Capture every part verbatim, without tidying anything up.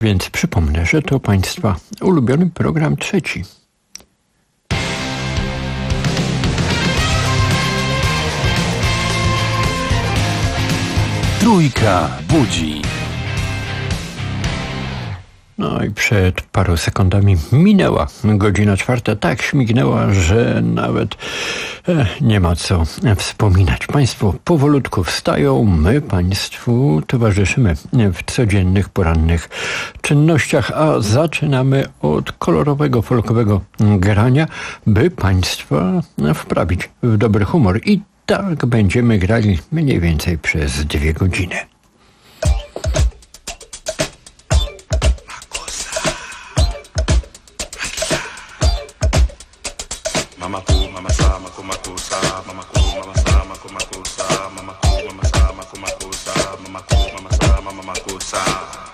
Więc przypomnę, że to Państwa ulubiony program trzeci. Trójka budzi. No i przed paru sekundami minęła godzina czwarta. Tak śmignęła, że nawet e, nie ma co wspominać. Państwo powolutku wstają, my Państwu towarzyszymy w codziennych, porannych czynnościach, a zaczynamy od kolorowego, folkowego grania, by Państwa wprawić w dobry humor. I tak będziemy grali mniej więcej przez dwie godziny. Mama ku, mama sa, maku maku sa, mama ku, mama sa, maku maku sa, mama ku, mama sa, maku maku sa, mama ku, mama sa, mama maku sa.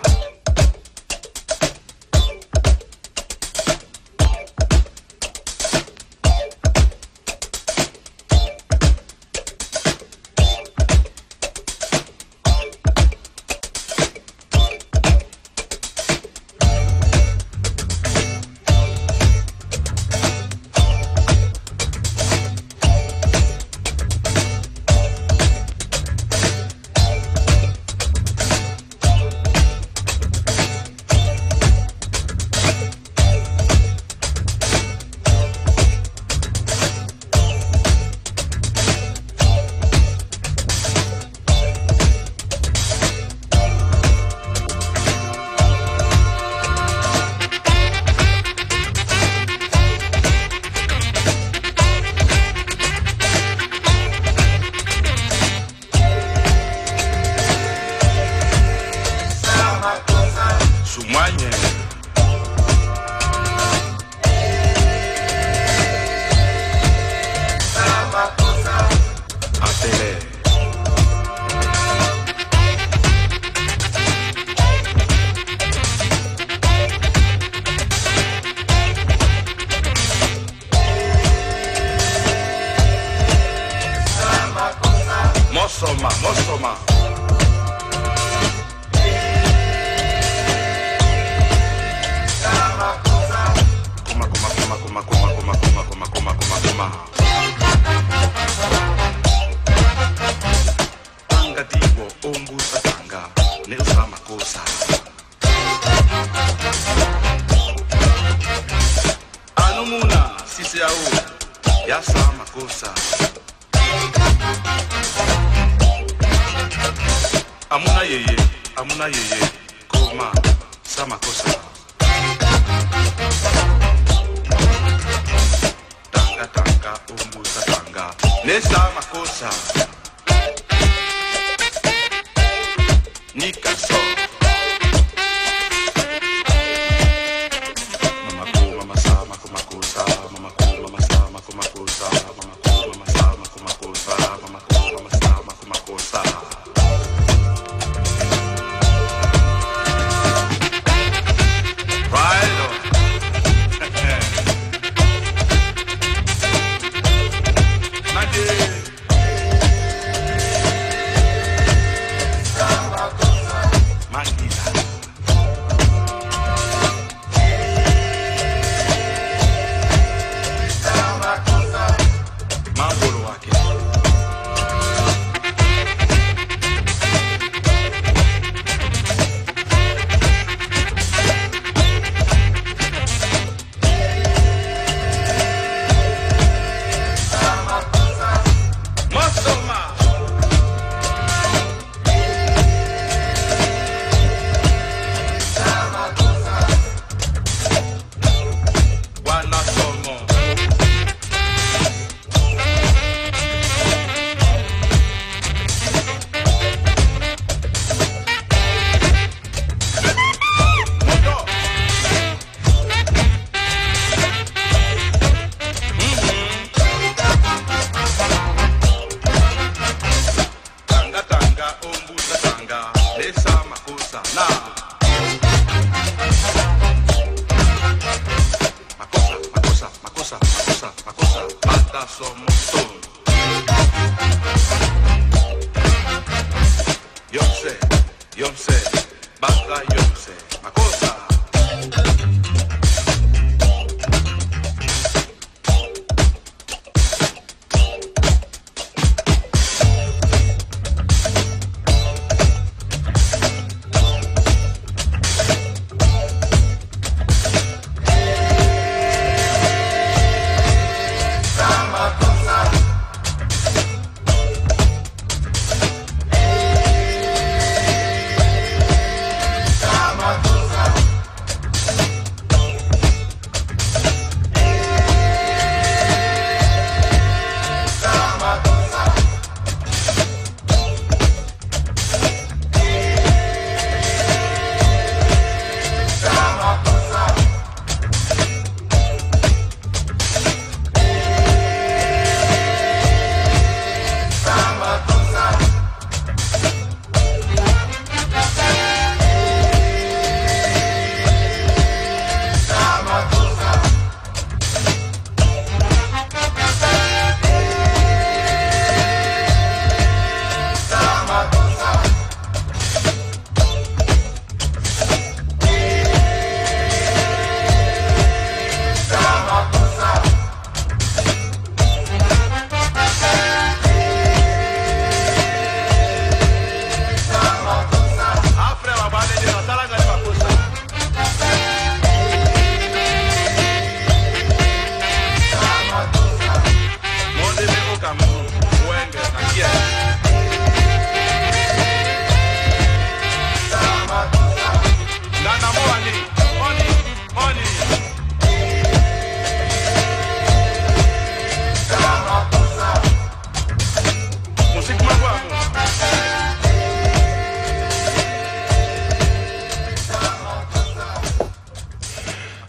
Mosoma, mosoma. Kuma, kuma, kuma, kuma, kuma, kuma, kuma, kuma, kuma, kuma, kuma. Tanga tibo, ombu satanga, neusa makosa. Anumuna, sisi au, yasa makosa. Amuna yeye, amuna yeye, koma, sama kosa. Tanga tanga, umbu satanga, ne sama kosa. Nika so. Mama ko, mama sama kuma kosa, mama ko, mama sama kuma kosa, mama ko, mama sama kuma kosa, mama ko, mama sama kuma kosa.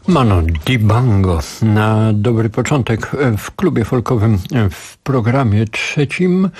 Mano Dibango na dobry początek w klubie folkowym w programie trzecim.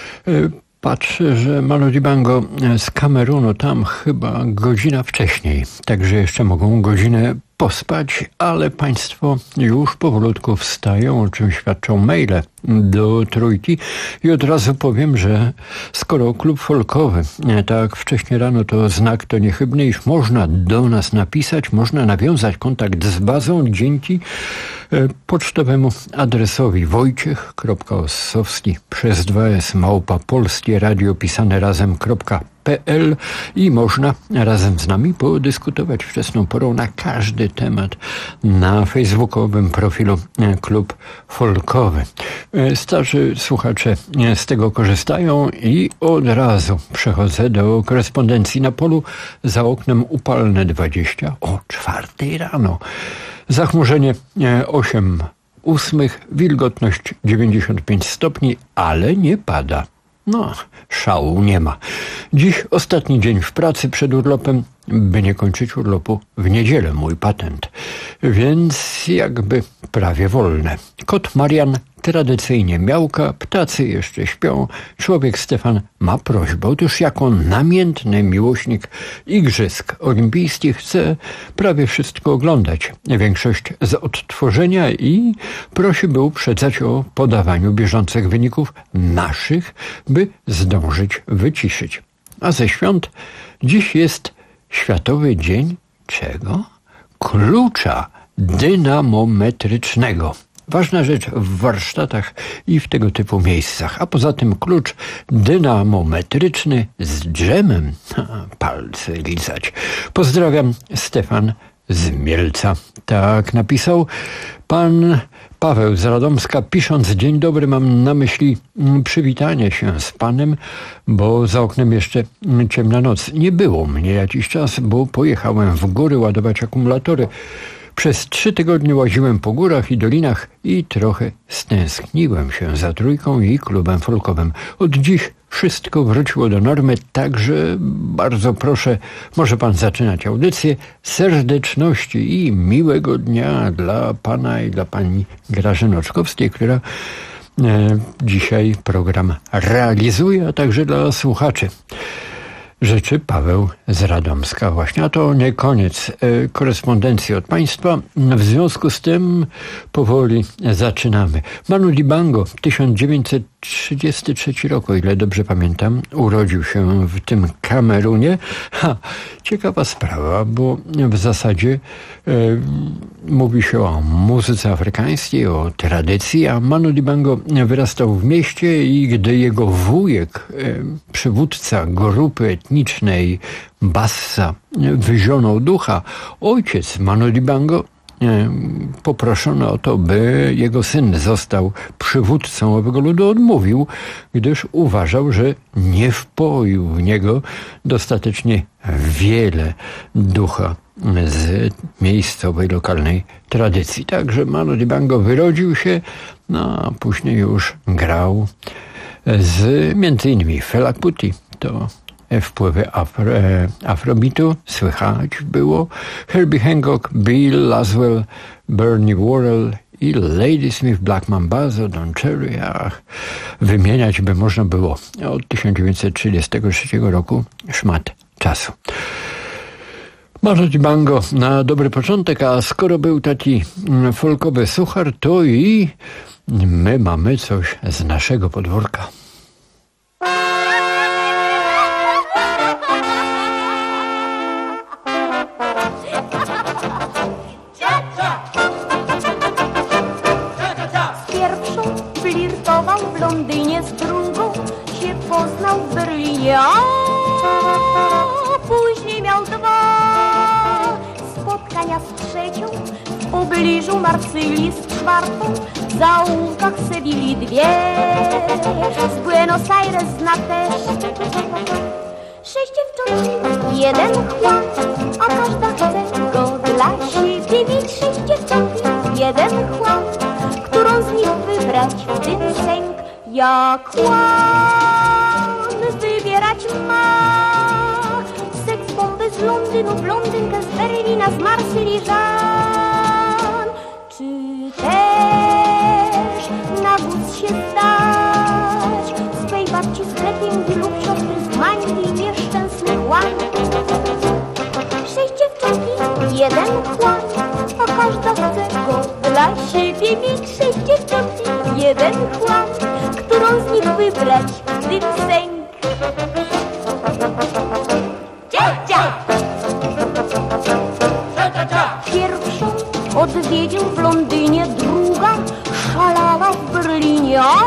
Patrzę, że Mano Dibango z Kamerunu tam chyba godzina wcześniej, także jeszcze mogą godzinę pospać, ale państwo już powolutku wstają, o czym świadczą maile do Trójki. I od razu powiem, że skoro klub folkowy tak wcześnie rano to znak to niechybny, iż można do nas napisać, można nawiązać kontakt z bazą dzięki pocztowemu adresowi wojciech kropka ossowski przez dwa s małpa polskie radio pisane razem kropka p l i można razem z nami podyskutować wczesną porą na każdy temat na facebookowym profilu Klub Folkowy. Starzy słuchacze z tego korzystają i od razu przechodzę do korespondencji na polu. Za oknem upalne dwadzieścia o czwartej rano. Zachmurzenie osiem ósmych, wilgotność dziewięćdziesiąt pięć stopni, ale nie pada. No, szału nie ma. Dziś ostatni dzień w pracy przed urlopem, by nie kończyć urlopu w niedzielę, mój patent. Więc jakby prawie wolne. Kot Marian tradycyjnie miałka, ptacy jeszcze śpią. Człowiek Stefan ma prośbę. Otóż jako namiętny miłośnik igrzysk olimpijskich chce prawie wszystko oglądać. Większość z odtworzenia i prosi, by uprzedzać o podawaniu bieżących wyników naszych, by zdążyć wyciszyć. A ze świąt dziś jest Światowy Dzień czego? Klucza dynamometrycznego. Ważna rzecz w warsztatach i w tego typu miejscach. A poza tym klucz dynamometryczny z dżemem. Ha, palce lizać. Pozdrawiam, Stefan z Mielca. Tak napisał pan Paweł z Radomska, pisząc dzień dobry, mam na myśli przywitanie się z panem, bo za oknem jeszcze ciemna noc. Nie było mnie jakiś czas, bo pojechałem w góry ładować akumulatory. Przez trzy tygodnie łaziłem po górach i dolinach i trochę stęskniłem się za Trójką i klubem folkowym. Od dziś wszystko wróciło do normy, także bardzo proszę, może pan zaczynać audycję. Serdeczności i miłego dnia dla pana i dla pani Grażyny Oczkowskiej, która e, dzisiaj program realizuje, a także dla słuchaczy. Życzy Paweł z Radomska właśnie. A to nie koniec e, korespondencji od państwa. W związku z tym powoli zaczynamy. Mano Dibango, tysiąc dziewięćset trzydziesty trzeci rok, o ile dobrze pamiętam, urodził się w tym Kamerunie. Ha, ciekawa sprawa, bo w zasadzie e, mówi się o muzyce afrykańskiej, o tradycji, a Mano Dibango wyrastał w mieście i gdy jego wujek, e, przywódca grupy etnicznej Bassa, wyzionął ducha, ojciec Mano Dibango poproszono o to, by jego syn został przywódcą owego ludu, odmówił, gdyż uważał, że nie wpoił w niego dostatecznie wiele ducha z miejscowej, lokalnej tradycji. Także Mano Dibango wyrodził się, no a później już grał z między innymi Fela Kuti, to wpływy afro, afrobitu słychać było. Herbie Hancock, Bill Laswell, Bernie Worrell i Ladysmith, Black Mambazo, Don Cherry. Ach, wymieniać by można było od tysiąc dziewięćset trzydziestego trzeciego roku szmat czasu. Mano Dibango na dobry początek, a skoro był taki folkowy suchar, to i my mamy coś z naszego podwórka. W Londynie z drugą się poznał w Berlinie, a później miał dwa spotkania z trzecią w pobliżu Marsylii, z czwartą w zaułkach Sewilli, dwie z Buenos Aires zna też sześć dziewcząt, jeden chłop, a każda chce go dla siebie mieć. Sześć dziewcząt, jeden chłop, którą z nich wybrać w tym sęk. Jak łan wybierać ma, seks bomby z Londynu, blondynkę z Berlina, z Marsylii żal. jeden Juan, a każda chce go dla siebie mieć. Sześć dziewcząt i jeden Juan, którą z nich wybrać w tym sęk. Pierwszą odwiedził w Londynie, druga szalała w Berlinie, a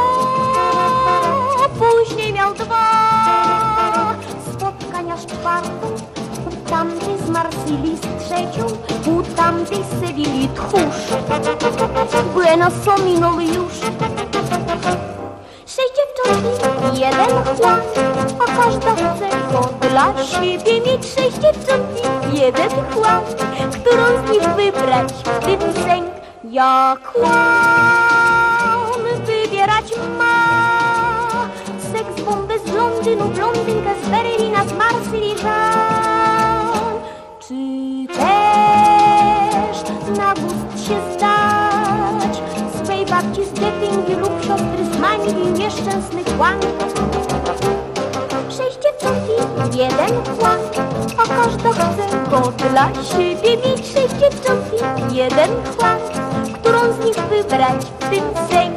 później miał dwa spotkania z czwartą, u tamtej z Marsylii z trzecią, u tamtej z Sewilli tchórz. Buenoso minął już. Sześć dziewcząt i jeden Juan, a każda chce go dla siebie mieć. Sześć dziewcząt i jeden Juan, którą z nich wybrać w tym sęk. Jak Juan wybierać ma, seks bombę z Londynu, blondynkę z Berlina, z Marsylii żal. Czy też na gust się zdać swej babci z Gettingi lub siostry z Manili nieszczęsny Juan? Sześć dziewcząt i jeden Juan, a każda chce go dla siebie mieć. Sześć dziewcząt i jeden Juan, którą z nich wybrać w tym sęk.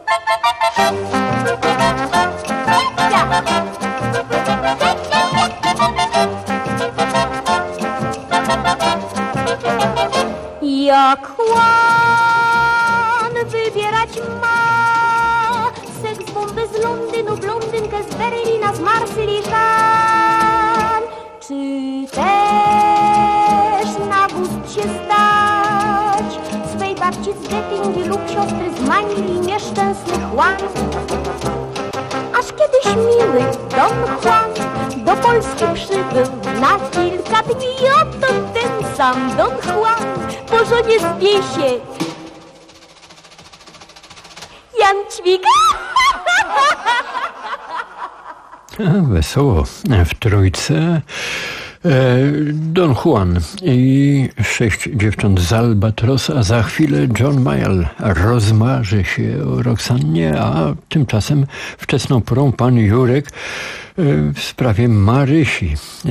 Jak Juan wybierać ma, seks bombę z Londynu, blondynkę z Berlina, z Marsylii żal. Czy też na gust się stać swej babci z Gettingi lub siostry z Manili nieszczęsny Juan? Aż kiedyś miły Don Juan do Polski przybył na kilka dni, i oto ten sam Don Juan po żonie zwie się Janczwika. Wesoło w trójce. Don Juan i sześć dziewcząt z Albatrosa, a za chwilę John Mayall rozmarzy się o Roxannie, a tymczasem wczesną porą pan Jurek w sprawie Marysi,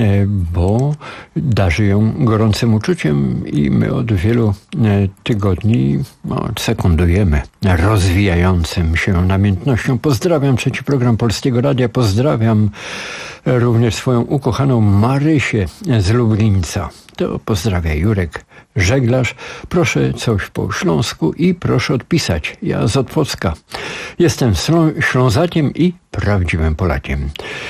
bo darzy ją gorącym uczuciem i my od wielu tygodni no, sekundujemy rozwijającym się namiętnością. Pozdrawiam trzeci program Polskiego Radia, pozdrawiam również swoją ukochaną Marysię z Lublińca. To pozdrawia Jurek, żeglarz. Proszę coś po śląsku i proszę odpisać. Ja z Otwocka. Jestem Ślą- Ślązakiem i prawdziwym Polakiem.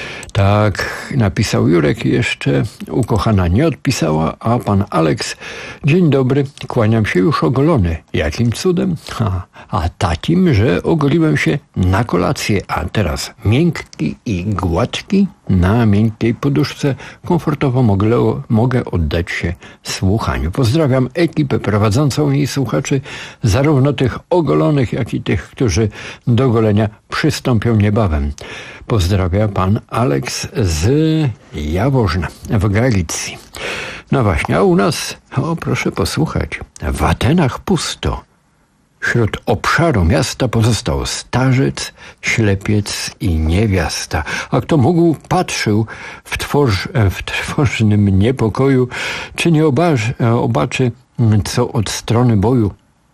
Tak napisał Jurek, jeszcze ukochana nie odpisała, a pan Aleks: dzień dobry, kłaniam się już ogolony. Jakim cudem? Ha, a takim, że ogoliłem się na kolację, a teraz miękki i gładki na miękkiej poduszce komfortowo mogę, mogę oddać się słuchaniu. Pozdrawiam ekipę prowadzącą i słuchaczy, zarówno tych ogolonych, jak i tych, którzy do golenia przystąpią niebawem. Pozdrawia pan Aleks z Jaworzna w Galicji. No właśnie, a u nas, o proszę posłuchać, w Atenach pusto. Wśród obszaru miasta pozostał starzec, ślepiec i niewiasta. A kto mógł, patrzył w, tworz, w trwożnym niepokoju, czy nie obaczy, obaczy, co od strony boju.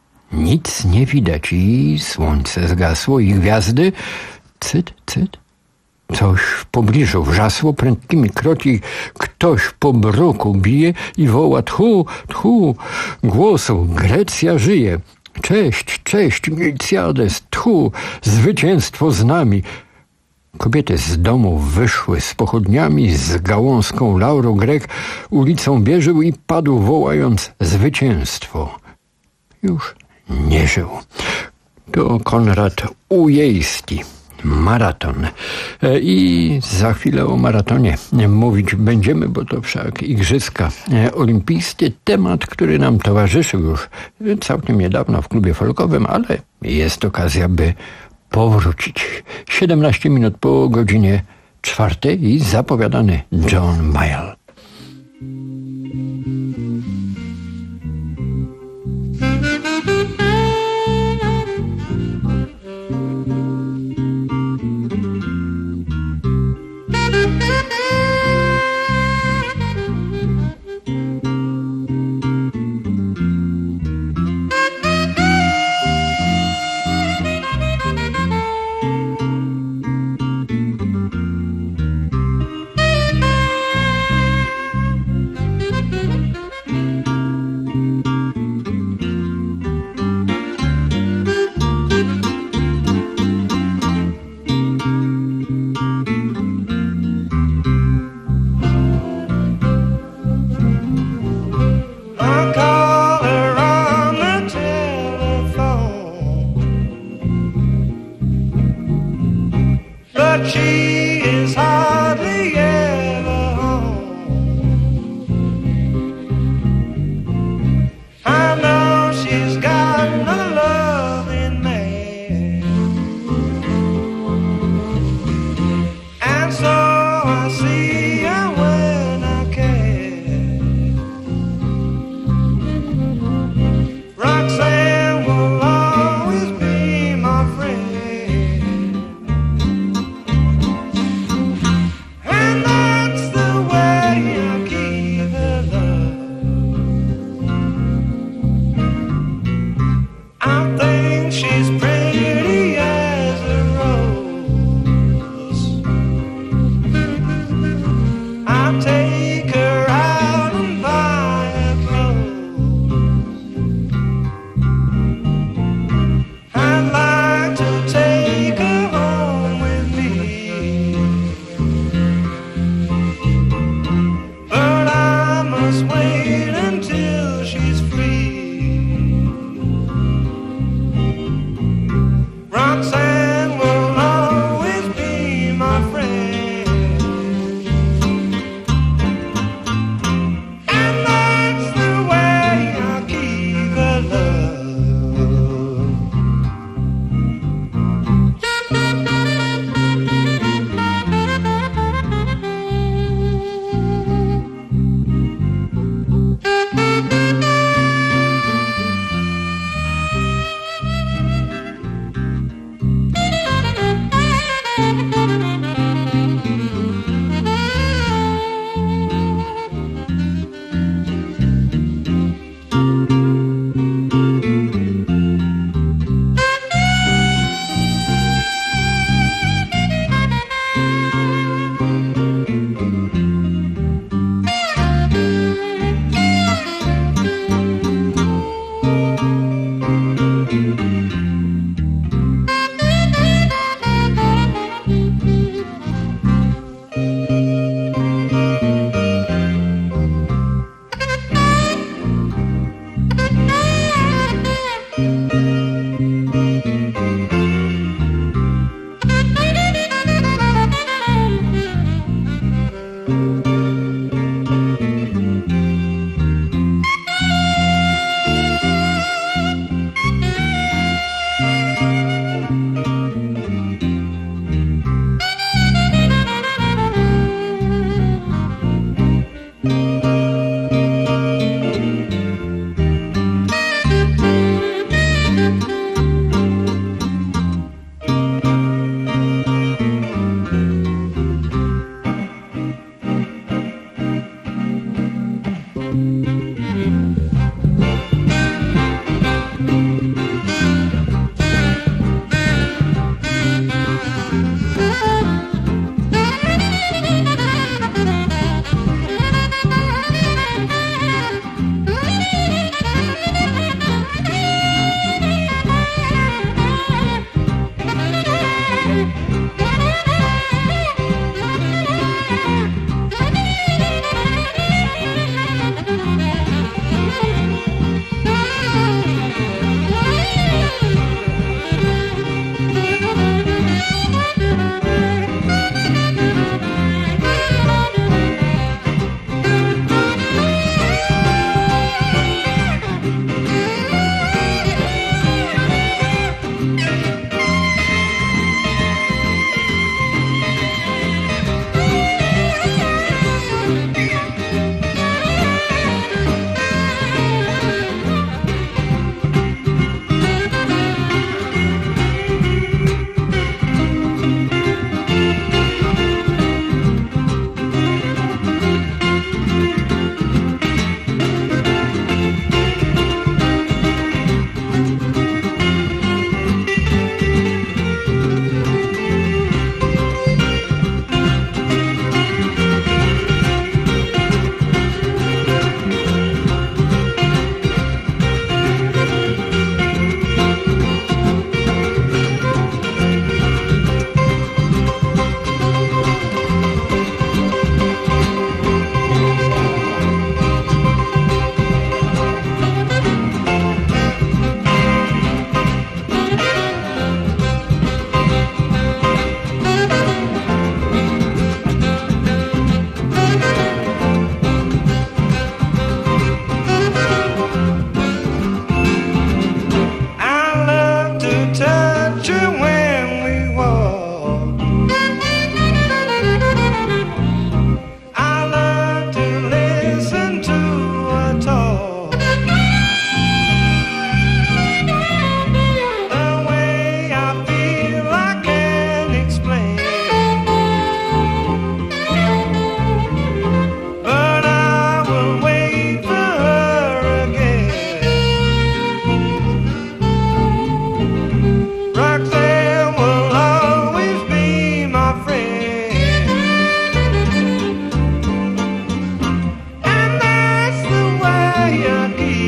Nic nie widać i słońce zgasło i gwiazdy, cyt, cyt. Coś w pobliżu wrzasło, prędkimi kroki ktoś po broku bije i woła: tchu, tchu, głosu, Grecja żyje. Cześć, cześć, Miltiades, tchu, zwycięstwo z nami. Kobiety z domu wyszły z pochodniami, z gałązką lauru. Grek ulicą bieżył i padł, wołając: zwycięstwo. Już nie żył. To Konrad Ujejski. Maraton. I za chwilę o maratonie mówić będziemy, bo to wszak igrzyska olimpijskie. Temat, który nam towarzyszył już całkiem niedawno w klubie folkowym, ale jest okazja, by powrócić. siedemnaście minut po godzinie czwartej i zapowiadany John Mayall.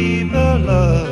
Viva love.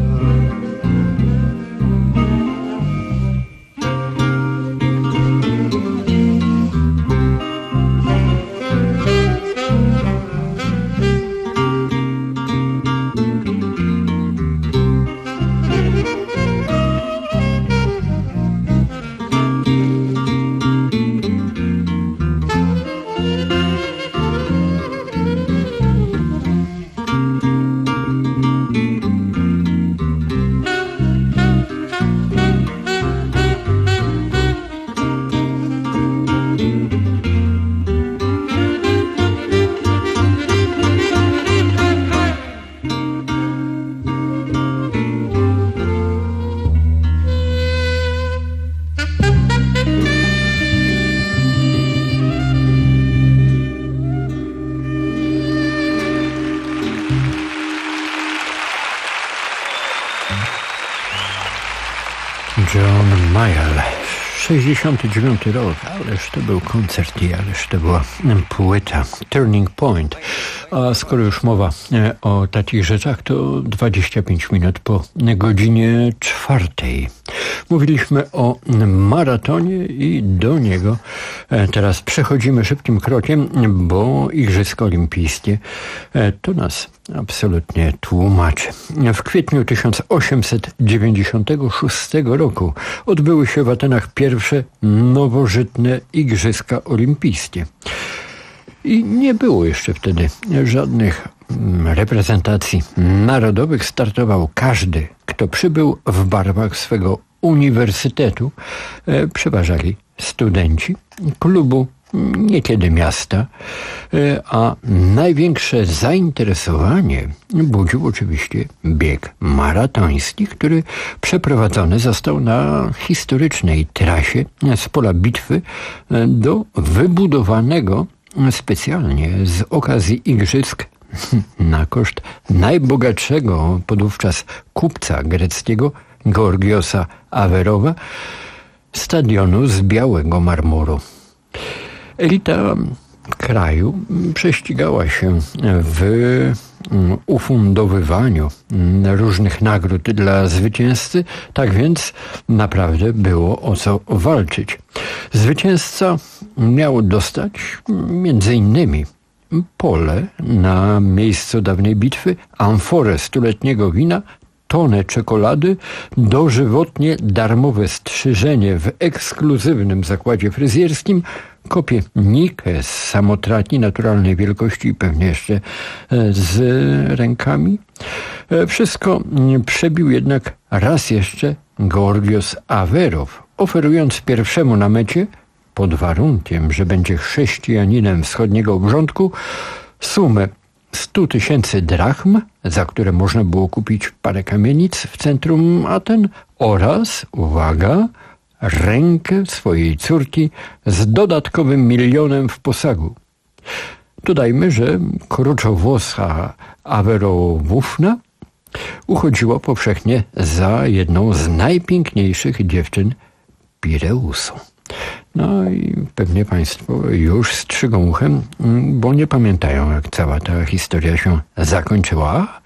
John Mayall, sześćdziesiąty dziewiąty rok, ależ to był koncert i ależ to była płyta Turning Point. A skoro już mowa o takich rzeczach, to dwadzieścia pięć minut po godzinie czwartej. Mówiliśmy o maratonie i do niego teraz przechodzimy szybkim krokiem, bo Igrzyska Olimpijskie to nas absolutnie tłumaczy. W kwietniu tysiąc osiemset dziewięćdziesiątego szóstego roku odbyły się w Atenach pierwsze nowożytne Igrzyska Olimpijskie. I nie było jeszcze wtedy żadnych reprezentacji narodowych. Startował każdy, kto przybył w barwach swego uniwersytetu. Przeważali studenci klubu, niekiedy miasta, a największe zainteresowanie budził oczywiście bieg maratoński, który przeprowadzony został na historycznej trasie z pola bitwy do wybudowanego specjalnie z okazji igrzysk na koszt najbogatszego podówczas kupca greckiego Georgiosa Averowa stadionu z białego marmuru. Elita kraju prześcigała się w ufundowywaniu różnych nagród dla zwycięzcy, tak więc naprawdę było o co walczyć. Zwycięzca miał dostać między innymi pole na miejscu dawnej bitwy, amforę stuletniego wina, tonę czekolady, dożywotnie darmowe strzyżenie w ekskluzywnym zakładzie fryzjerskim, kopię Nikę z samotratni naturalnej wielkości i pewnie jeszcze z rękami. Wszystko przebił jednak raz jeszcze Georgios Averow, oferując pierwszemu na mecie, pod warunkiem, że będzie chrześcijaninem wschodniego obrządku, sumę stu tysięcy drachm, za które można było kupić parę kamienic w centrum Aten oraz, uwaga, rękę swojej córki z dodatkowym milionem w posagu. Dodajmy, że kruczowłosa Averowówna uchodziła powszechnie za jedną z najpiękniejszych dziewczyn Pireusu. No i pewnie Państwo już strzygą uchem, bo nie pamiętają, jak cała ta historia się zakończyła.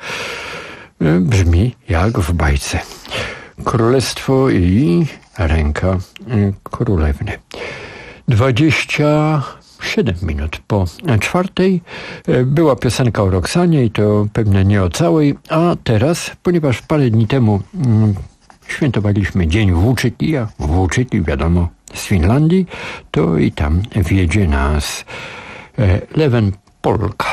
Brzmi jak w bajce. Królestwo i ręka królewny. Dwadzieścia siedem minut po czwartej była piosenka o Roxanie i to pewnie nie o całej, a teraz, ponieważ parę dni temu świętowaliśmy Dzień Włóczyki, a Włóczyki wiadomo z Finlandii, to i tam wiedzie nas Leven Polka.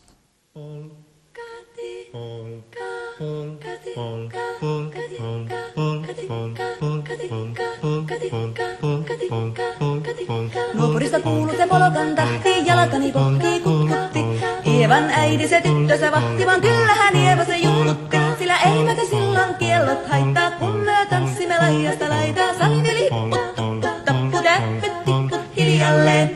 Nuopurista kuuluu se polkan tahti, jalkani pohkii kutkutti. Ievan äiti se tyttönsä vahti, vaan kyllähän Ieva se juttutti. Sillä eivät silloin kiellot haittaa, kun me tanssimme laidasta laitaa. Saivilipput, tappu, täppyt, tipput hiljalleen.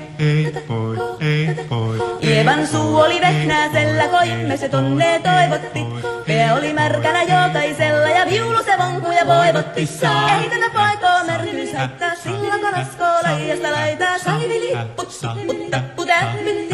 Ievan suu oli vehnäisellä, koimme se tonne toivotti. Pää oli märkänä jokaisella ja viulu se vonkuja voivotti. Ei tätä paikoo märkyys haittaa, silloin kun raskoo laidasta laitaa. Saivilipput, tipput, tappu, täppyt, tipput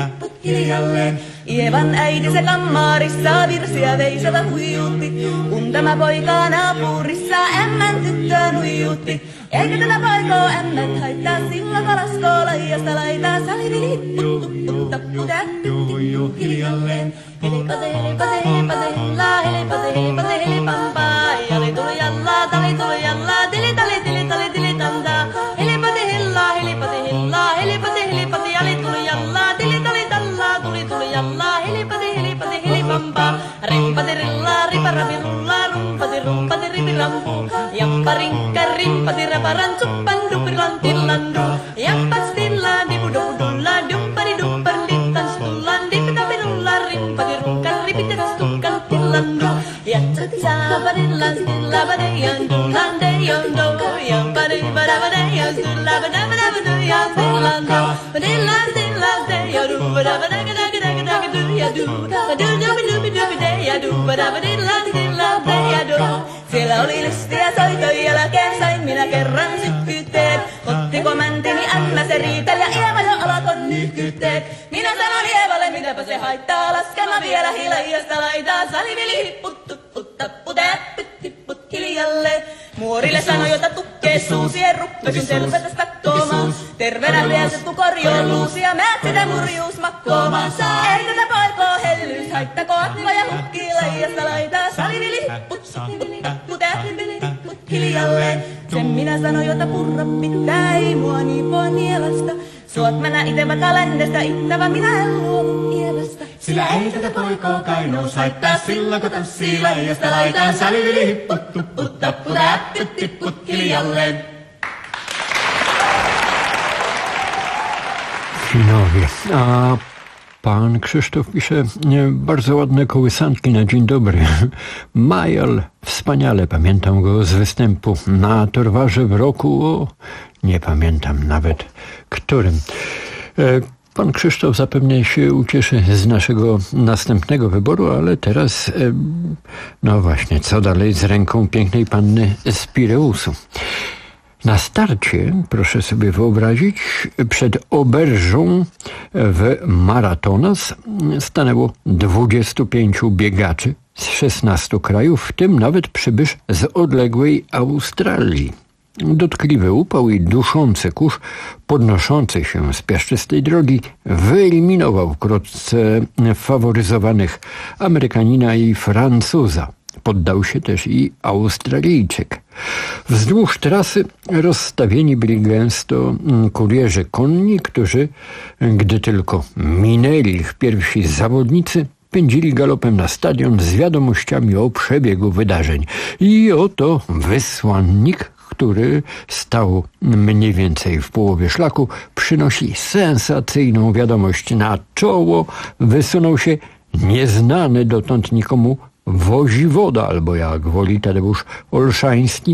hiljalleen. Ievan äiti se kammarissa virsiä veisata huijutti. Kun tämä poika naapurissa ämmän tyttö nuijutti. Eikä tätä poikoo ämmät haittaa, sillä kalaskoo laijasta laitaa. Salivili hipputtu putta putätty hiljalleen. Helipate helipate helipate hella, helipate helipate helipampaa. Jali tuli jallaa, tali tuli jallaa, tili tali tili tali tili tantaa. Helipate hella, helipate hella, helipate helipate jali tuli jallaa, tili tali tallaa, tuli tuli jallaa. Helipate helipate helipampaa. Rimpate rillaa, riparapi rullaa, rumpati rumpati ripirampu. Jappa rinkka rimpati raparan suppan dupiran tillandu. Jappa stilla dibudubudulla, duppari duppar littan stullan, dipitapi rullaa, rimpati rukkan ripitet stukkan tillandu. Jatsati saabadillan stilla badeyan dullan deyan do. Jampadi badabadayan stilla badabadabadu yan stillando. Badillan stillan deyan do, badabadagadagadagadagadu yadu. Badudubidubidubideya do, badabadillan stillan deyan do. Siellä oli listiä soitoja jälkeen, sain minä kerran sykkyytteet. Ottiko mäntini ämmä se riitel ja Ieva jo alakon nyhkytteet. Minä sanon Ievalle, mitäpä se haittaa, laskema vielä hilajasta laitaa. Salivili hipput tupput tapput äppyt tipput hiljalle. Muorille sanoi, jota tukkee suusien ruppesun tervetä stakkoomaan. Terveenä pääsettu korjoon luusia, määt sitä murjuus makkoomaan. Ei tätä poikoo hellyys haittako, atva ja hukkii laijasta laitaa. Salivili hipput tapput äppyt tipput hiljalle. Sen minä sanoin, jota purra pitää, ei mua niin voi nielasta. Suot mä nää itevä kalendesta, ittävä minä en luovu Ievasta. Sillä ei tätä poikoo kainous haittaa, silloin kun tanssii laijasta laitaan. Salivili hipput tupput tapput äppyt tipput hiljalleen. Finowie. A pan Krzysztof pisze bardzo ładne kołysanki na dzień dobry. Majol, wspaniale pamiętam go z występu na Torwarze w roku, o, nie pamiętam nawet którym. Pan Krzysztof zapewne się ucieszy z naszego następnego wyboru, ale teraz, no właśnie, co dalej z ręką pięknej panny z Pireusu? Na starcie, proszę sobie wyobrazić, przed oberżą w Maratonas stanęło dwudziestu pięciu biegaczy z szesnastu krajów, w tym nawet przybysz z odległej Australii. Dotkliwy upał i duszący kurz podnoszący się z piaszczystej drogi wyeliminował wkrótce faworyzowanych Amerykanina i Francuza. Poddał się też i Australijczyk. Wzdłuż trasy rozstawieni byli gęsto kurierzy konni, którzy, gdy tylko minęli ich pierwsi zawodnicy, pędzili galopem na stadion z wiadomościami o przebiegu wydarzeń. I oto wysłannik, który stał mniej więcej w połowie szlaku, przynosi sensacyjną wiadomość. Na czoło wysunął się nieznany dotąd nikomu woziwoda, albo jak woli Tadeusz Olszański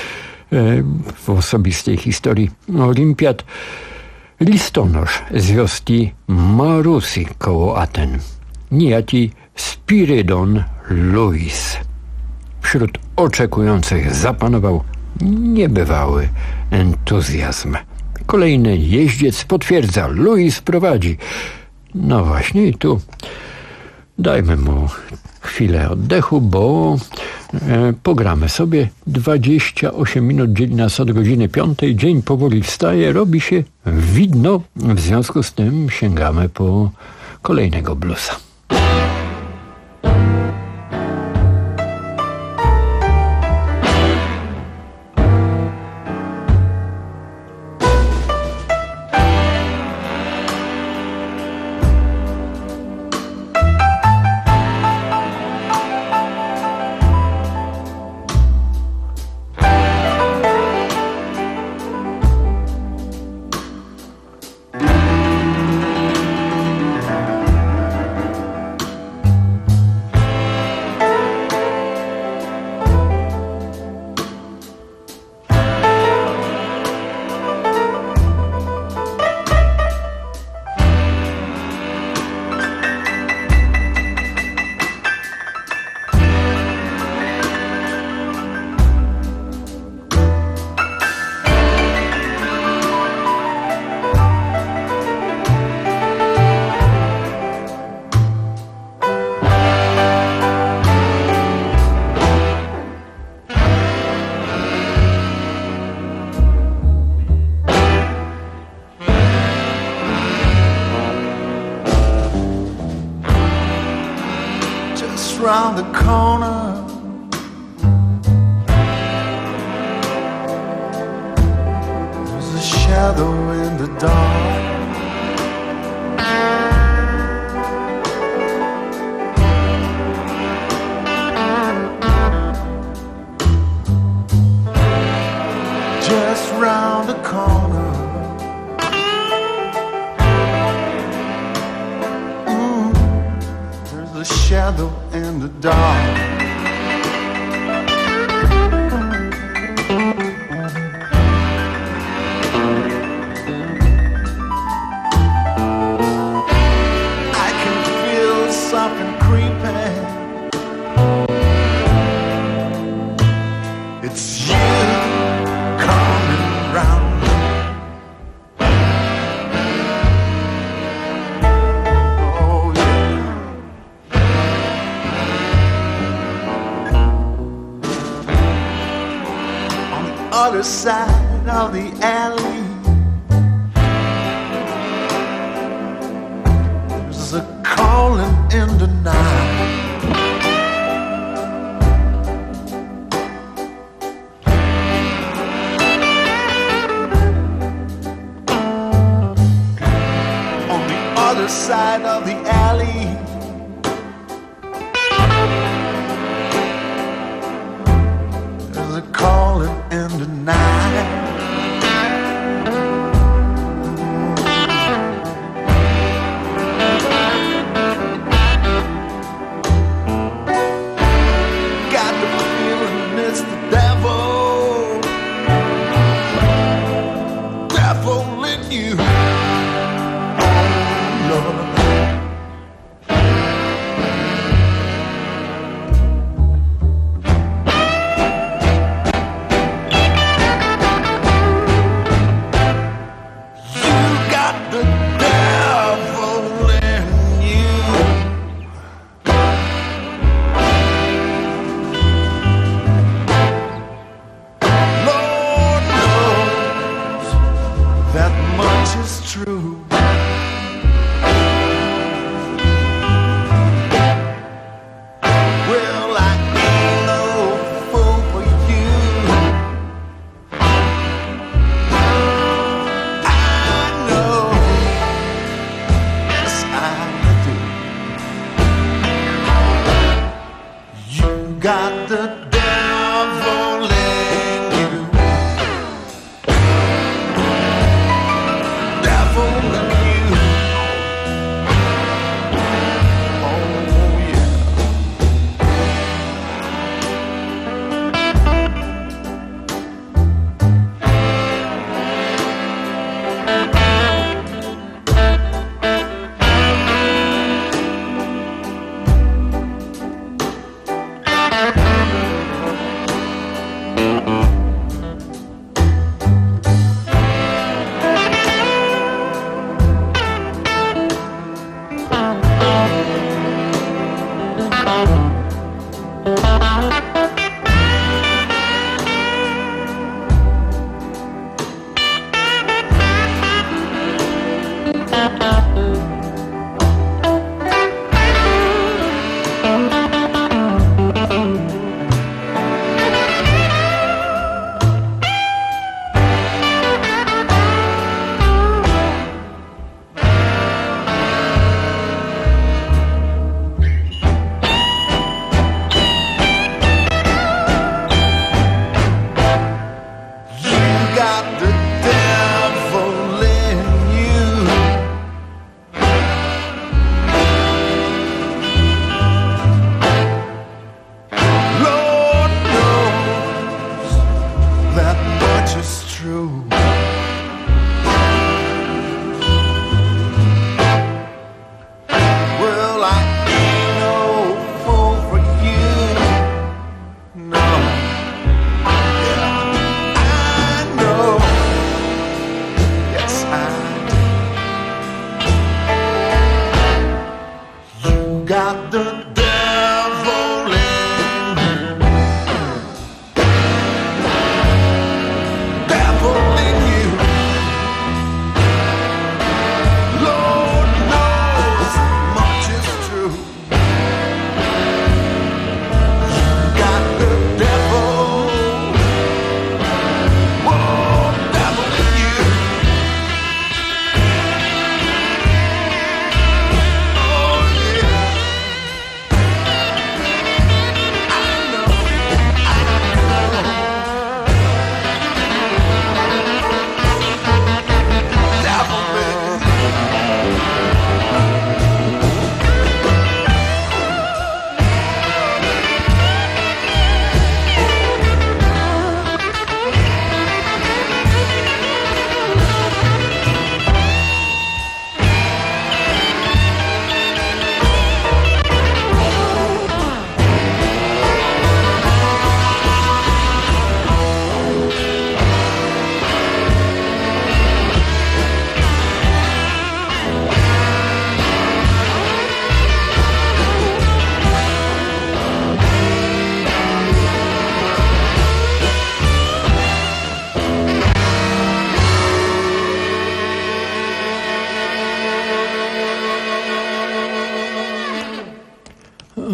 w osobistej historii olimpiad, listonosz z wioski Marusi koło Aten, niejaki Spiridon Louis. Wśród oczekujących zapanował niebywały entuzjazm. Kolejny jeździec potwierdza, Louis prowadzi. No właśnie i tu dajmy mu chwilę oddechu, bo e, pogramy sobie. dwadzieścia osiem minut dzieli nas od godziny piątej. Dzień powoli wstaje, robi się widno. W związku z tym sięgamy po kolejnego bluesa. the corner. There's a shadow in the dark. Just round the corner. Mm, there's a shadow in the dark. I can feel something creeping. It's you coming round. Oh yeah. On the other side of the alley, there's a calling in the night. Side of the alley, there's a calling in the night. Got the feeling it's the devil, devil in you. True. Well, I ain't no fool for you. I know, yes I do. You got the devil in you.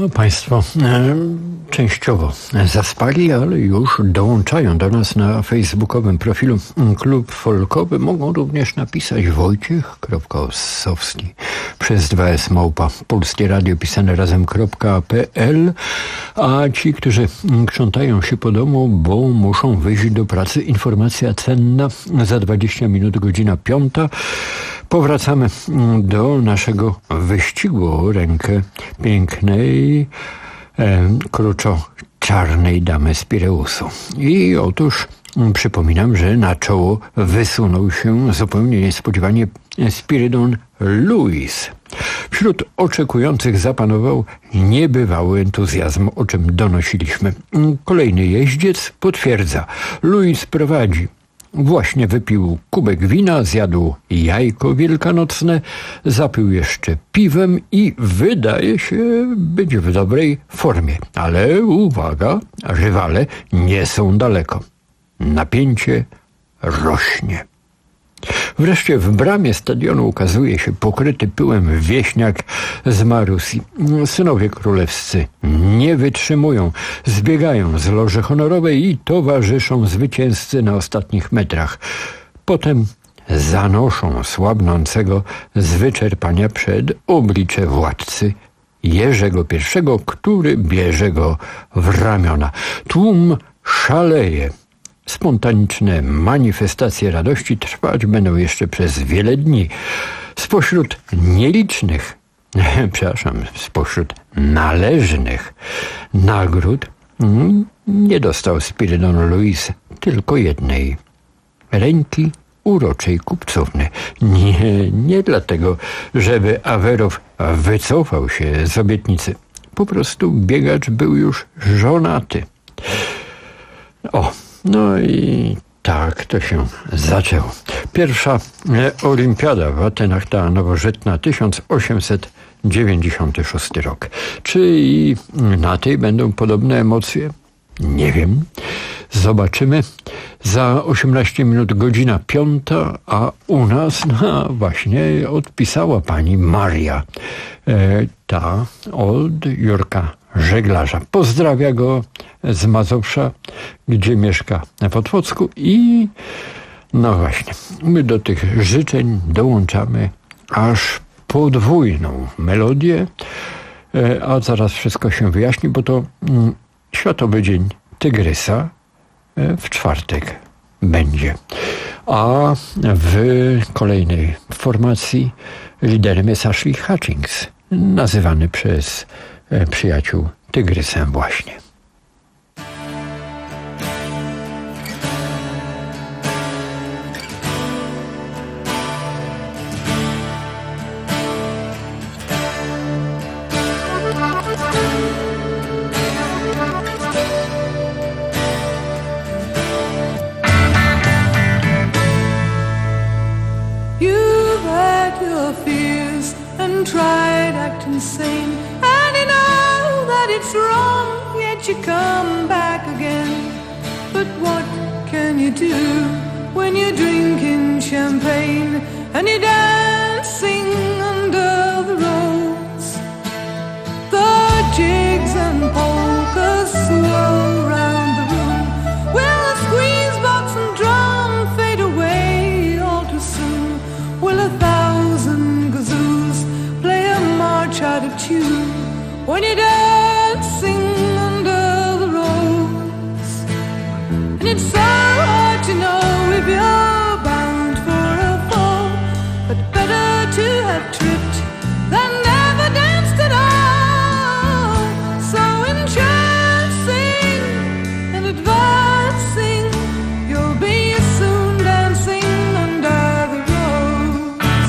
No, państwo e, częściowo zaspali, ale już dołączają do nas na facebookowym profilu Klub Folkowy. Mogą również napisać wojciech kropka ossowski przez dwa s małpa polskie radio pisane razem kropka p l, a ci, którzy krzątają się po domu, bo muszą wyjść do pracy, informacja cenna za dwadzieścia minut, godzina piąta. Powracamy do naszego wyścigu o rękę pięknej, e, kruczo-czarnej damy z Pireusu. I otóż przypominam, że na czoło wysunął się zupełnie niespodziewanie Spiridon Lewis. Wśród oczekujących zapanował niebywały entuzjazm, o czym donosiliśmy. Kolejny jeździec potwierdza. Lewis prowadzi. Właśnie wypił kubek wina, zjadł jajko wielkanocne, zapił jeszcze piwem i wydaje się być w dobrej formie. Ale uwaga, rywale nie są daleko. Napięcie rośnie. Wreszcie w bramie stadionu ukazuje się pokryty pyłem wieśniak z Marusi. Synowie królewscy nie wytrzymują, zbiegają z loży honorowej i towarzyszą zwycięzcy na ostatnich metrach. Potem zanoszą słabnącego z wyczerpania przed oblicze władcy Jerzego I, który bierze go w ramiona. Tłum szaleje. Spontaniczne manifestacje radości trwać będą jeszcze przez wiele dni. Spośród nielicznych, przepraszam, spośród należnych nagród nie dostał Spiridon Lewis tylko jednej. Ręki uroczej kupcówny. Nie, nie dlatego, żeby Awerow wycofał się z obietnicy. Po prostu biegacz był już żonaty. O, no i tak to się zaczęło. Pierwsza olimpiada w Atenach, ta nowożytna, tysiąc osiemset dziewięćdziesiąty szósty rok. Czy i na tej będą podobne emocje? Nie wiem. Zobaczymy. Za osiemnaście minut godzina piąta, a u nas no, właśnie odpisała pani Maria, e, ta od Jurka Żeglarza. Pozdrawia go z Mazowsza, gdzie mieszka w Otwocku i no właśnie, my do tych życzeń dołączamy aż podwójną melodię, a zaraz wszystko się wyjaśni, bo to mm, Światowy Dzień Tygrysa w czwartek będzie. A w kolejnej formacji liderem jest Ashley Hutchings, nazywany przez przyjaciół Tygrysem właśnie. You've had your fears and tried acting sane, and you know that it's wrong, yet you come back again. But what can you do when you're drinking champagne and you're dancing under the rose? The jigs and polkas swirl round the room. Will the squeeze box and drum fade away all too soon? Will a thousand gazoos play a march out of tune when you're dancing under the rose? And it's so hard to know if you're bound for a fall, but better to have tripped than never danced at all. So entrancing and advancing, you'll be soon dancing under the rose.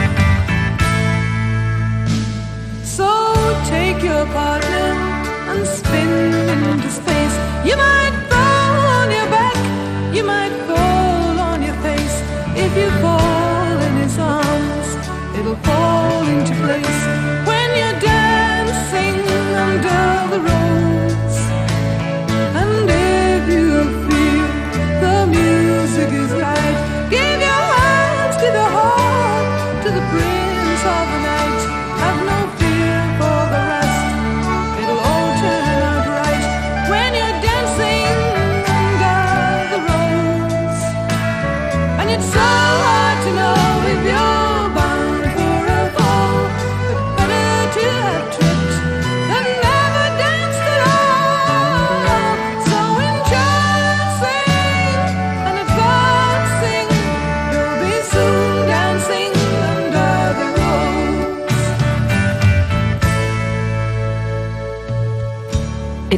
So take your partner and spin into space. You might fall on your back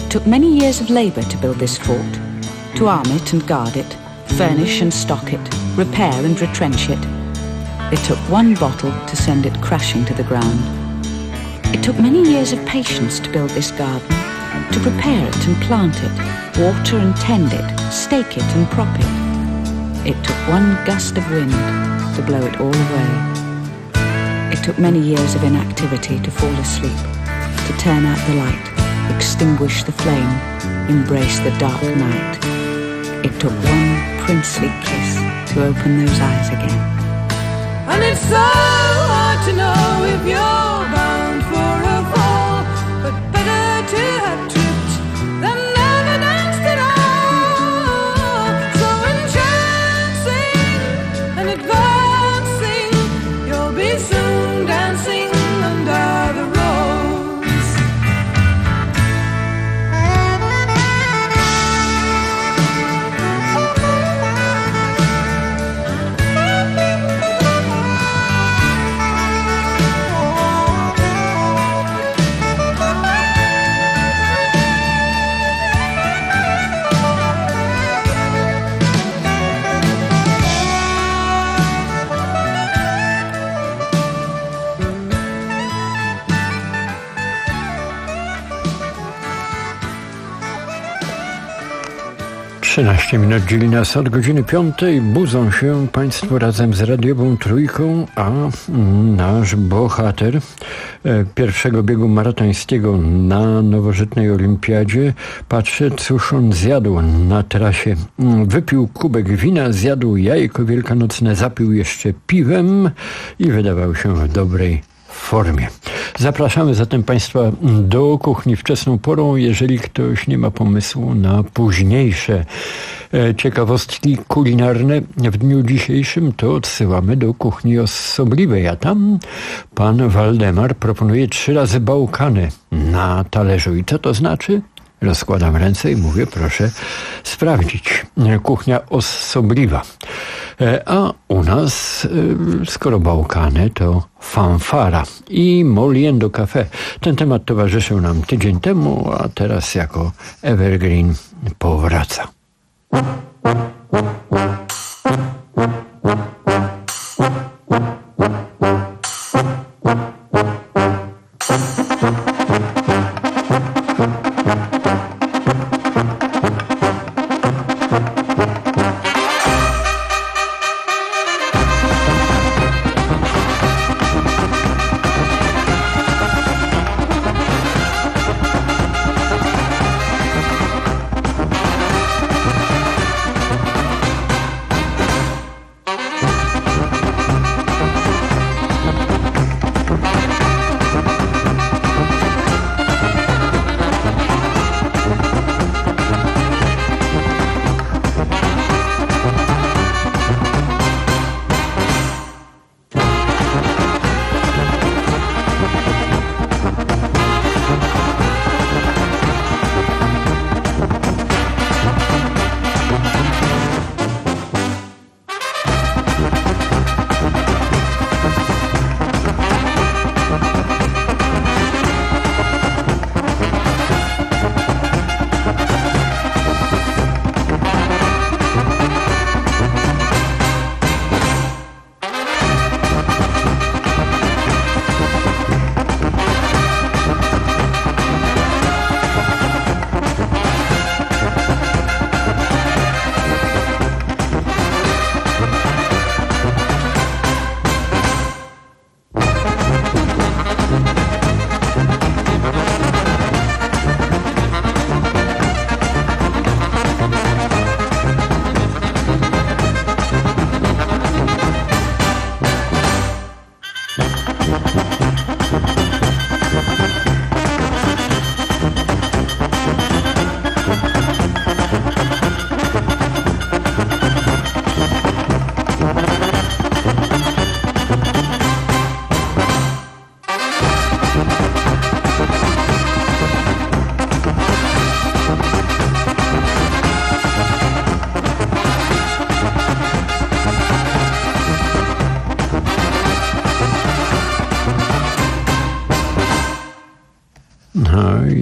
took many years of labour to build this fort, to arm it and guard it, furnish and stock it, repair and retrench it. It took one bottle to send it crashing to the ground. It took many years of patience to build this garden, to prepare it and plant it, water and tend it, stake it and prop it. It took one gust of wind to blow it all away. It took many years of inactivity to fall asleep, to turn out the light, extinguish the flame, embrace the dark night. It took one princely kiss to open those eyes again. And it's so hard to know if you're bound for a fall, but better to have tripped than never danced at all. So entrancing and advancing, you'll be soon dancing under the rose. trzynaście minut dzieli nas od godziny piątej. Budzą się Państwo razem z radiową trójką, a nasz bohater pierwszego biegu maratońskiego na nowożytnej olimpiadzie, patrzę, cóż on zjadł na trasie. Wypił kubek wina, zjadł jajko wielkanocne, zapił jeszcze piwem i wydawał się w dobrej formie. Zapraszamy zatem Państwa do kuchni wczesną porą. Jeżeli ktoś nie ma pomysłu na późniejsze ciekawostki kulinarne w dniu dzisiejszym, to odsyłamy do kuchni osobliwej, a tam pan Waldemar proponuje trzy razy bałkany na talerzu. I co to znaczy? Rozkładam ręce i mówię, proszę sprawdzić. Kuchnia osobliwa. A u nas, skoro bałkany, to fanfara i Moliendo Café. Ten temat towarzyszył nam tydzień temu, a teraz jako evergreen powraca.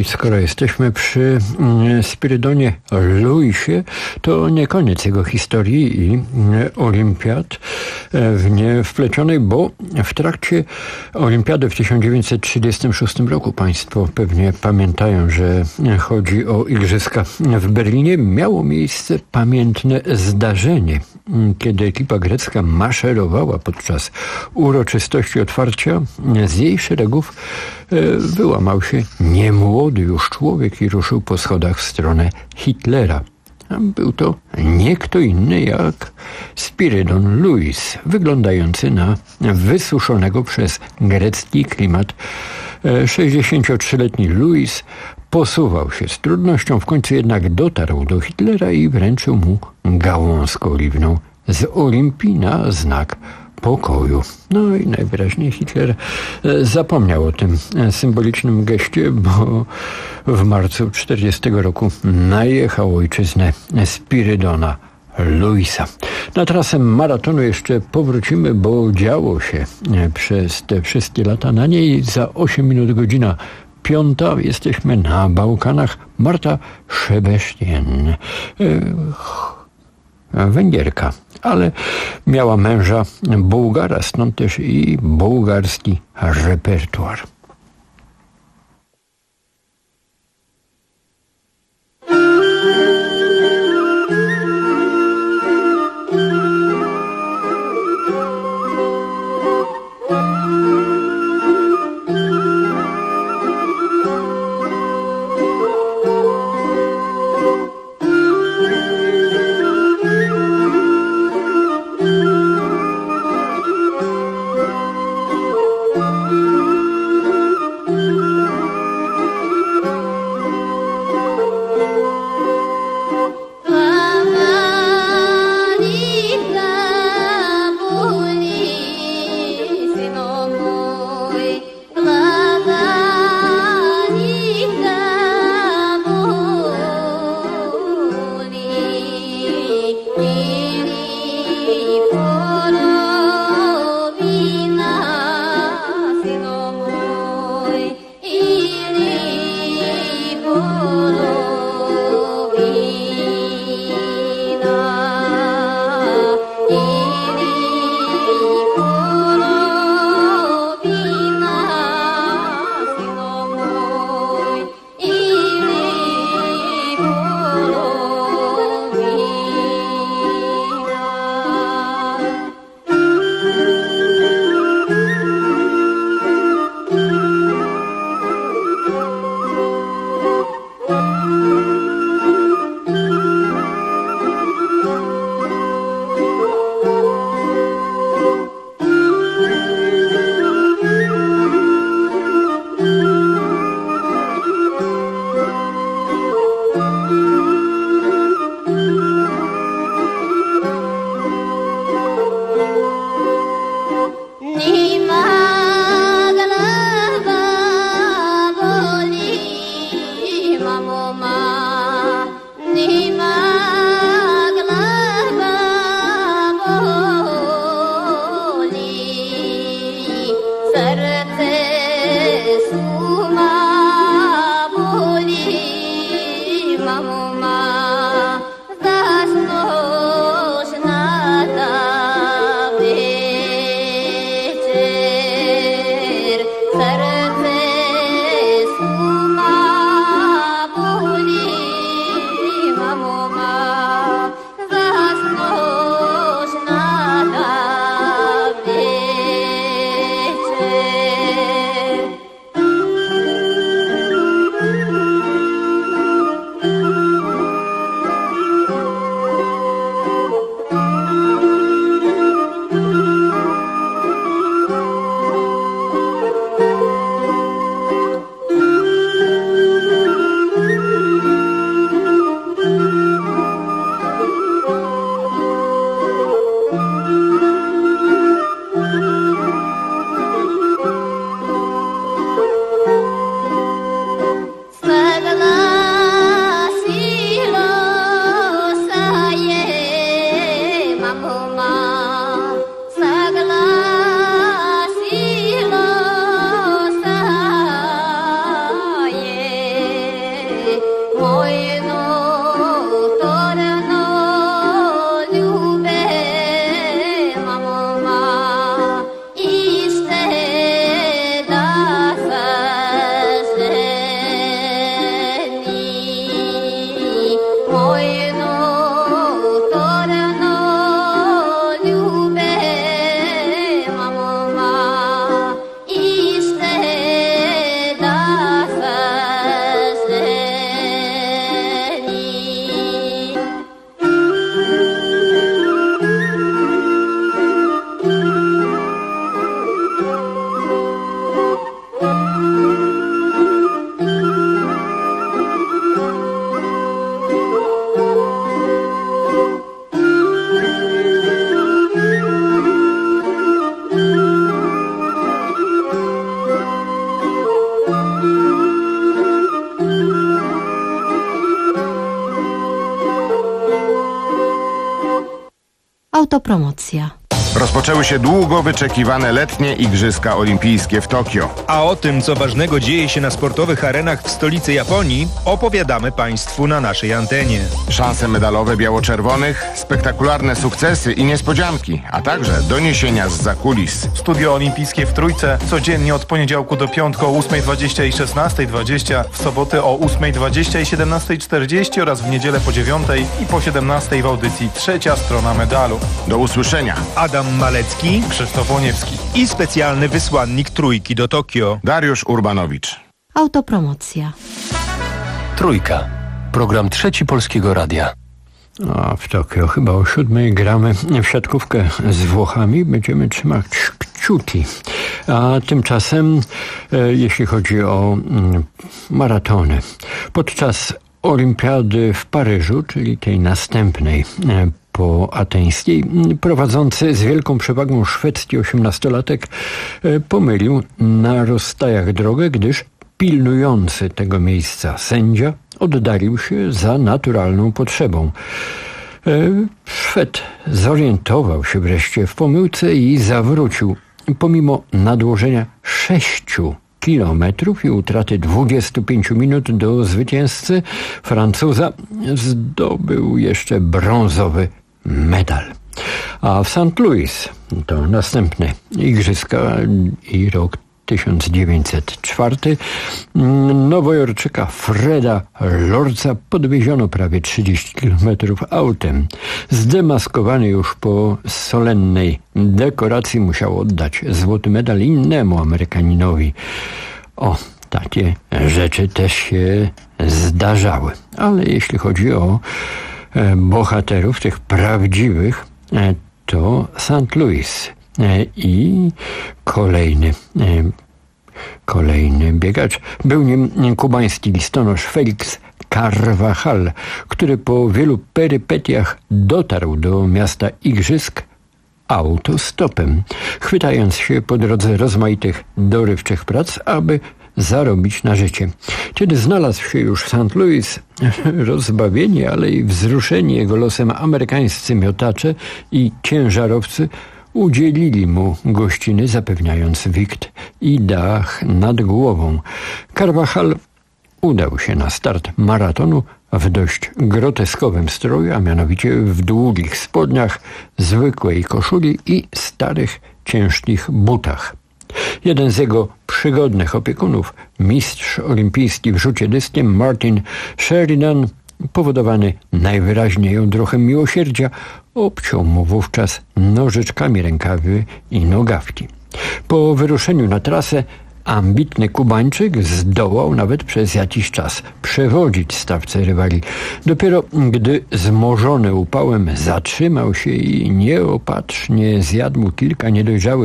skoro jesteśmy przy Spirydonie Luisie, to nie koniec jego historii i olimpiad w nie wplecionej, bo w trakcie olimpiady w tysiąc dziewięćset trzydziestym szóstym roku, państwo pewnie pamiętają, że chodzi o igrzyska w Berlinie, miało miejsce pamiętne zdarzenie, kiedy ekipa grecka maszerowała podczas uroczystości otwarcia. Z jej szeregów wyłamał się niemłody już człowiek i ruszył po schodach w stronę Hitlera. Był to nie kto inny jak Spyridon Louis, wyglądający na wysuszonego przez grecki klimat. sześćdziesięciotrzyletni Louis posuwał się z trudnością, w końcu jednak dotarł do Hitlera i wręczył mu gałązkę oliwną z Olimpii na znak pokoju. No i najwyraźniej Hitler zapomniał o tym symbolicznym geście, bo w marcu czterdziestego roku najechał ojczyznę Spyrydona Louisa. Na trasę maratonu jeszcze powrócimy, bo działo się przez te wszystkie lata na niej. Za osiem minut godzina piąta. Jesteśmy na Bałkanach. Marta Szebestien, Węgierka, ale miała męża Bułgara, stąd też i bułgarski repertuar. Autopromocja. Rozpoczęły się długo wyczekiwane letnie Igrzyska Olimpijskie w Tokio. A o tym, co ważnego dzieje się na sportowych arenach w stolicy Japonii, opowiadamy Państwu na naszej antenie. Szanse medalowe biało-czerwonych, spektakularne sukcesy i niespodzianki, a także doniesienia z zakulis. Studio Olimpijskie w Trójce codziennie od poniedziałku do piątku o ósmej dwadzieścia i szesnastej dwadzieścia, w soboty o ósmej dwadzieścia i siedemnastej czterdzieści oraz w niedzielę po dziewiątej i po siedemnastej w audycji Trzecia Strona Medalu. Do usłyszenia. Adam Malecki, Krzysztof Łoniewski i specjalny wysłannik Trójki do Tokio, Dariusz Urbanowicz. Autopromocja. Trójka. Program Trzeci Polskiego Radia. A w Tokio chyba o siódmej gramy w siatkówkę z Włochami. Będziemy trzymać kciuki. A tymczasem, e, jeśli chodzi o mm, maratony, podczas Olimpiady w Paryżu, czyli tej następnej e, po ateńskiej, prowadzący z wielką przewagą szwedzki osiemnastolatek e, pomylił na rozstajach drogę, gdyż pilnujący tego miejsca sędzia oddalił się za naturalną potrzebą. E, Szwed zorientował się wreszcie w pomyłce i zawrócił. Pomimo nadłożenia sześciu kilometrów i utraty dwudziestu pięciu minut do zwycięzcy, Francuza zdobył jeszcze brązowy medal. A w Saint Louis to następne igrzyska i rok tysiąc dziewięćset czwarty Nowojorczyka Freda Lordsa podwieziono prawie trzydzieści kilometrów autem. Zdemaskowany już po solennej dekoracji musiał oddać złoty medal innemu Amerykaninowi. O, takie rzeczy też się zdarzały. Ale jeśli chodzi o e, bohaterów, tych prawdziwych, e, to Saint Louis e, i kolejny e, Kolejny biegacz był nim kubański listonosz Felix Carvajal, który po wielu perypetiach dotarł do miasta Igrzysk autostopem, chwytając się po drodze rozmaitych dorywczych prac, aby zarobić na życie. Kiedy znalazł się już w Saint Louis, rozbawieni, ale i wzruszeni jego losem amerykańscy miotacze i ciężarowcy udzielili mu gościny, zapewniając wikt i dach nad głową. Carvajal udał się na start maratonu w dość groteskowym stroju, a mianowicie w długich spodniach, zwykłej koszuli i starych, ciężkich butach. Jeden z jego przygodnych opiekunów, mistrz olimpijski w rzucie dyskiem Martin Sheridan, powodowany najwyraźniej odruchem miłosierdzia, obciął mu wówczas nożyczkami rękawy i nogawki. Po wyruszeniu na trasę ambitny Kubańczyk zdołał nawet przez jakiś czas przewodzić stawce rywali. Dopiero gdy zmorzony upałem zatrzymał się i nieopatrznie zjadł kilka niedojrzałych